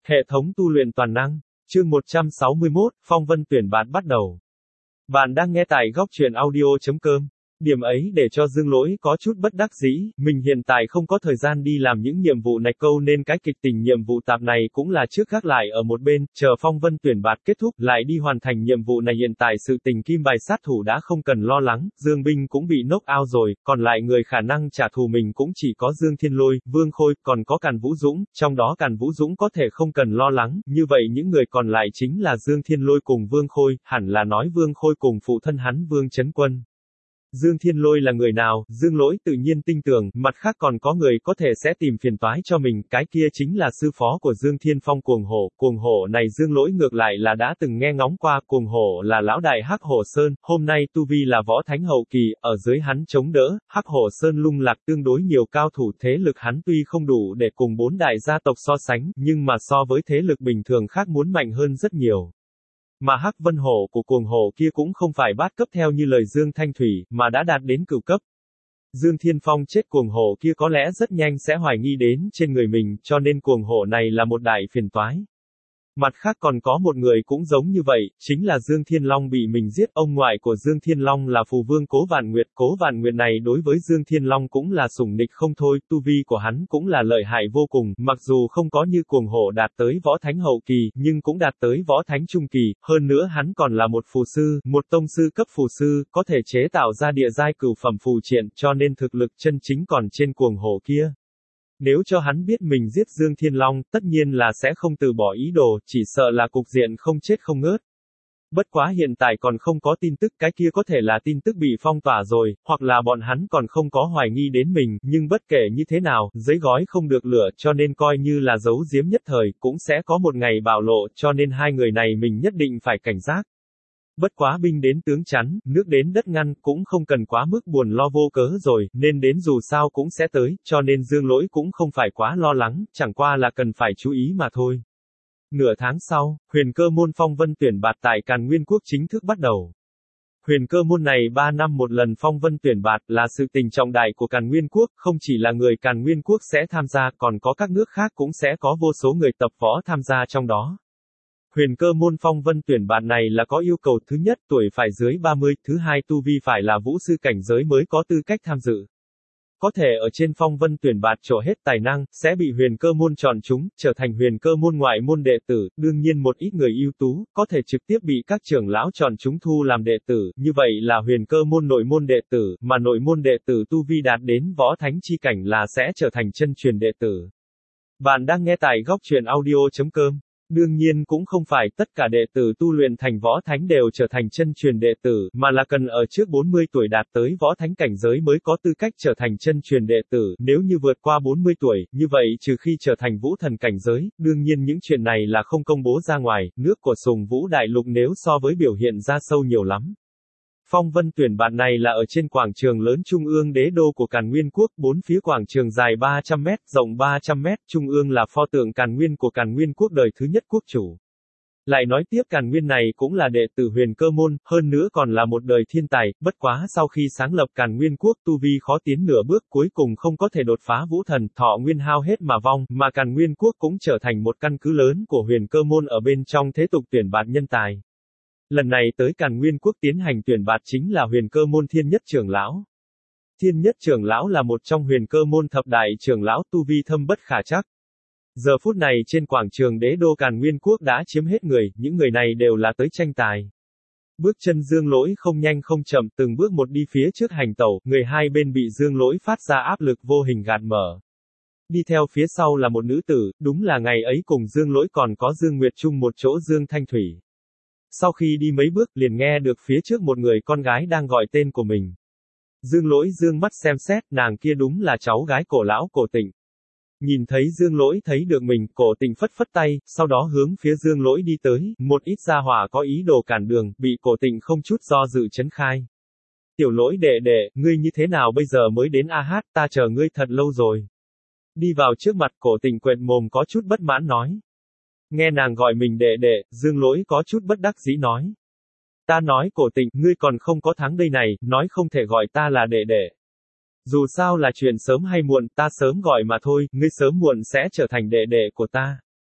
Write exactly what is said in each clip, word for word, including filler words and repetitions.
Hệ thống tu luyện toàn năng. Chương một trăm sáu mươi mốt, Phong vân tuyển bạt bắt đầu. Bạn đang nghe tại góc truyện audio.com. Điểm ấy để cho Dương Lỗi có chút bất đắc dĩ, mình hiện tại không có thời gian đi làm những nhiệm vụ này câu nên cái kịch tình nhiệm vụ tạp này cũng là trước gác lại ở một bên, chờ phong vân tuyển bạt kết thúc, lại đi hoàn thành nhiệm vụ này. Hiện tại sự tình kim bài sát thủ đã không cần lo lắng, Dương Binh cũng bị knock out rồi, còn lại người khả năng trả thù mình cũng chỉ có Dương Thiên Lôi, Vương Khôi, còn có Càn Vũ Dũng, trong đó Càn Vũ Dũng có thể không cần lo lắng, như vậy những người còn lại chính là Dương Thiên Lôi cùng Vương Khôi, hẳn là nói Vương Khôi cùng phụ thân hắn Vương Chấn Quân. Dương Thiên Lôi là người nào, Dương Lỗi tự nhiên tin tưởng, mặt khác còn có người có thể sẽ tìm phiền toái cho mình, cái kia chính là sư phó của Dương Thiên Phong Cuồng Hổ. Cuồng Hổ này Dương Lỗi ngược lại là đã từng nghe ngóng qua, Cuồng Hổ là lão đại Hắc Hổ Sơn, hôm nay tu vi là võ thánh hậu kỳ, ở dưới hắn chống đỡ, Hắc Hổ Sơn lung lạc tương đối nhiều cao thủ, thế lực hắn tuy không đủ để cùng bốn đại gia tộc so sánh, nhưng mà so với thế lực bình thường khác muốn mạnh hơn rất nhiều. Mà Hắc Vân Hổ của Cuồng Hổ kia cũng không phải bát cấp theo như lời Dương Thanh Thủy, mà đã đạt đến cửu cấp. Dương Thiên Phong chết Cuồng Hổ kia có lẽ rất nhanh sẽ hoài nghi đến trên người mình, cho nên Cuồng Hổ này là một đại phiền toái. Mặt khác còn có một người cũng giống như vậy, chính là Dương Thiên Long bị mình giết. Ông ngoại của Dương Thiên Long là phù vương Cố Vạn Nguyệt. Cố Vạn Nguyệt này đối với Dương Thiên Long cũng là sủng nịch không thôi, tu vi của hắn cũng là lợi hại vô cùng, mặc dù không có như Cuồng Hổ đạt tới võ thánh hậu kỳ, nhưng cũng đạt tới võ thánh trung kỳ, hơn nữa hắn còn là một phù sư, một tông sư cấp phù sư, có thể chế tạo ra địa giai cửu phẩm phù triện, cho nên thực lực chân chính còn trên Cuồng Hổ kia. Nếu cho hắn biết mình giết Dương Thiên Long, tất nhiên là sẽ không từ bỏ ý đồ, chỉ sợ là cục diện không chết không ngớt. Bất quá hiện tại còn không có tin tức, cái kia có thể là tin tức bị phong tỏa rồi, hoặc là bọn hắn còn không có hoài nghi đến mình, nhưng bất kể như thế nào, giấy gói không được lửa, cho nên coi như là giấu giếm nhất thời, cũng sẽ có một ngày bạo lộ, cho nên hai người này mình nhất định phải cảnh giác. Bất quá binh đến tướng chắn, nước đến đất ngăn, cũng không cần quá mức buồn lo vô cớ rồi, nên đến dù sao cũng sẽ tới, cho nên Dương Lỗi cũng không phải quá lo lắng, chẳng qua là cần phải chú ý mà thôi. Nửa tháng sau, huyền cơ môn phong vân tuyển bạt tại Càn Nguyên Quốc chính thức bắt đầu. Huyền cơ môn này ba năm một lần phong vân tuyển bạt là sự tình trọng đại của Càn Nguyên Quốc, không chỉ là người Càn Nguyên Quốc sẽ tham gia, còn có các nước khác cũng sẽ có vô số người tập võ tham gia trong đó. Huyền cơ môn phong vân tuyển bạt này là có yêu cầu: thứ nhất, tuổi phải dưới ba mươi, thứ hai, tu vi phải là vũ sư cảnh giới mới có tư cách tham dự. Có thể ở trên phong vân tuyển bạt trổ hết tài năng, sẽ bị huyền cơ môn chọn chúng, trở thành huyền cơ môn ngoại môn đệ tử, đương nhiên một ít người ưu tú, có thể trực tiếp bị các trưởng lão chọn chúng thu làm đệ tử, như vậy là huyền cơ môn nội môn đệ tử, mà nội môn đệ tử tu vi đạt đến võ thánh chi cảnh là sẽ trở thành chân truyền đệ tử. Bạn đang nghe tại góc truyện audio.com. Đương nhiên cũng không phải tất cả đệ tử tu luyện thành võ thánh đều trở thành chân truyền đệ tử, mà là cần ở trước bốn mươi tuổi đạt tới võ thánh cảnh giới mới có tư cách trở thành chân truyền đệ tử, nếu như vượt qua bốn mươi tuổi, như vậy trừ khi trở thành vũ thần cảnh giới, đương nhiên những chuyện này là không công bố ra ngoài, nước của Sùng Vũ Đại Lục nếu so với biểu hiện ra sâu nhiều lắm. Phong vân tuyển bạt này là ở trên quảng trường lớn trung ương đế đô của Càn Nguyên Quốc, bốn phía quảng trường dài ba trăm mét, rộng ba trăm mét, trung ương là pho tượng Càn Nguyên của Càn Nguyên Quốc đời thứ nhất quốc chủ. Lại nói tiếp Càn Nguyên này cũng là đệ tử huyền cơ môn, hơn nữa còn là một đời thiên tài, bất quá sau khi sáng lập Càn Nguyên Quốc tu vi khó tiến nửa bước, cuối cùng không có thể đột phá vũ thần, thọ nguyên hao hết mà vong, mà Càn Nguyên Quốc cũng trở thành một căn cứ lớn của huyền cơ môn ở bên trong thế tục tuyển bạt nhân tài. Lần này tới Càn Nguyên Quốc tiến hành tuyển bạt chính là huyền cơ môn Thiên Nhất trưởng lão. Thiên Nhất trưởng lão là một trong huyền cơ môn thập đại trưởng lão, tu vi thâm bất khả trắc. Giờ phút này trên quảng trường đế đô Càn Nguyên Quốc đã chiếm hết người, những người này đều là tới tranh tài. Bước chân Dương Lỗi không nhanh không chậm, từng bước một đi phía trước hành tẩu, người hai bên bị Dương Lỗi phát ra áp lực vô hình gạt mở. Đi theo phía sau là một nữ tử, đúng là ngày ấy cùng Dương Lỗi còn có Dương Nguyệt chung một chỗ Dương Thanh Thủy. Sau khi đi mấy bước, liền nghe được phía trước một người con gái đang gọi tên của mình. Dương Lỗi dương mắt xem xét, nàng kia đúng là cháu gái Cổ lão Cổ Tịnh. Nhìn thấy Dương Lỗi thấy được mình, Cổ Tịnh phất phất tay, sau đó hướng phía Dương Lỗi đi tới, một ít gia hỏa có ý đồ cản đường, bị Cổ Tịnh không chút do dự trấn khai. Tiểu Lỗi đệ đệ, ngươi như thế nào bây giờ mới đến a hát, ta chờ ngươi thật lâu rồi. Đi vào trước mặt Cổ Tịnh quệt mồm có chút bất mãn nói. Nghe nàng gọi mình đệ đệ, Dương Lỗi có chút bất đắc dĩ nói. Ta nói Cổ Tịnh, ngươi còn không có tháng đây này, nói không thể gọi ta là đệ đệ. Dù sao là chuyện sớm hay muộn, ta sớm gọi mà thôi, ngươi sớm muộn sẽ trở thành đệ đệ của ta.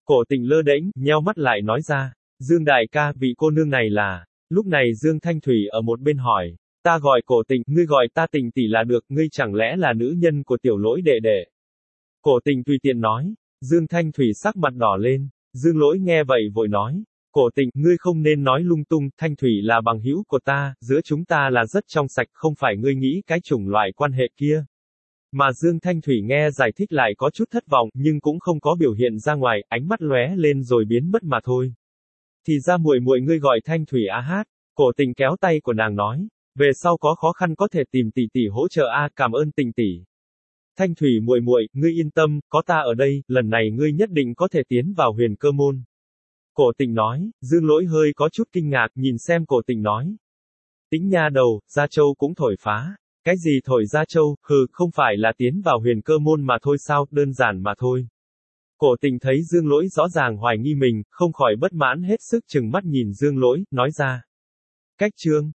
Cổ Tình lơ đễnh, nheo mắt lại nói ra. Dương đại ca, vị cô nương này là. Lúc này Dương Thanh Thủy ở một bên hỏi. Ta gọi Cổ Tình, ngươi gọi ta Tình tỷ là được, ngươi chẳng lẽ là nữ nhân của Tiểu Lỗi đệ đệ? Cổ Tình tùy tiện nói. Dương Thanh Thủy sắc mặt đỏ lên. Dương Lỗi nghe vậy vội nói. Cổ Tình, ngươi không nên nói lung tung, Thanh Thủy là bằng hữu của ta, giữa chúng ta là rất trong sạch, không phải ngươi nghĩ cái chủng loại quan hệ kia. Mà Dương Thanh Thủy nghe giải thích lại có chút thất vọng, nhưng cũng không có biểu hiện ra ngoài, ánh mắt lóe lên rồi biến mất mà thôi. Thì ra muội muội ngươi gọi Thanh Thủy a hát. Cổ Tình kéo tay của nàng nói. Về sau có khó khăn có thể tìm tỷ tỷ hỗ trợ a, cảm ơn Tình tỷ. Thanh Thủy muội muội, ngươi yên tâm, có ta ở đây, lần này ngươi nhất định có thể tiến vào Huyền Cơ môn. Cổ Tình nói. Dương Lỗi hơi có chút kinh ngạc, nhìn xem Cổ Tình nói. Tính nha đầu, Gia Châu cũng thổi phá. Cái gì thổi Gia Châu, hừ, không phải là tiến vào Huyền Cơ môn mà thôi sao, đơn giản mà thôi. Cổ Tình thấy Dương Lỗi rõ ràng hoài nghi mình, không khỏi bất mãn hết sức chừng mắt nhìn Dương Lỗi, nói ra. Cách chương.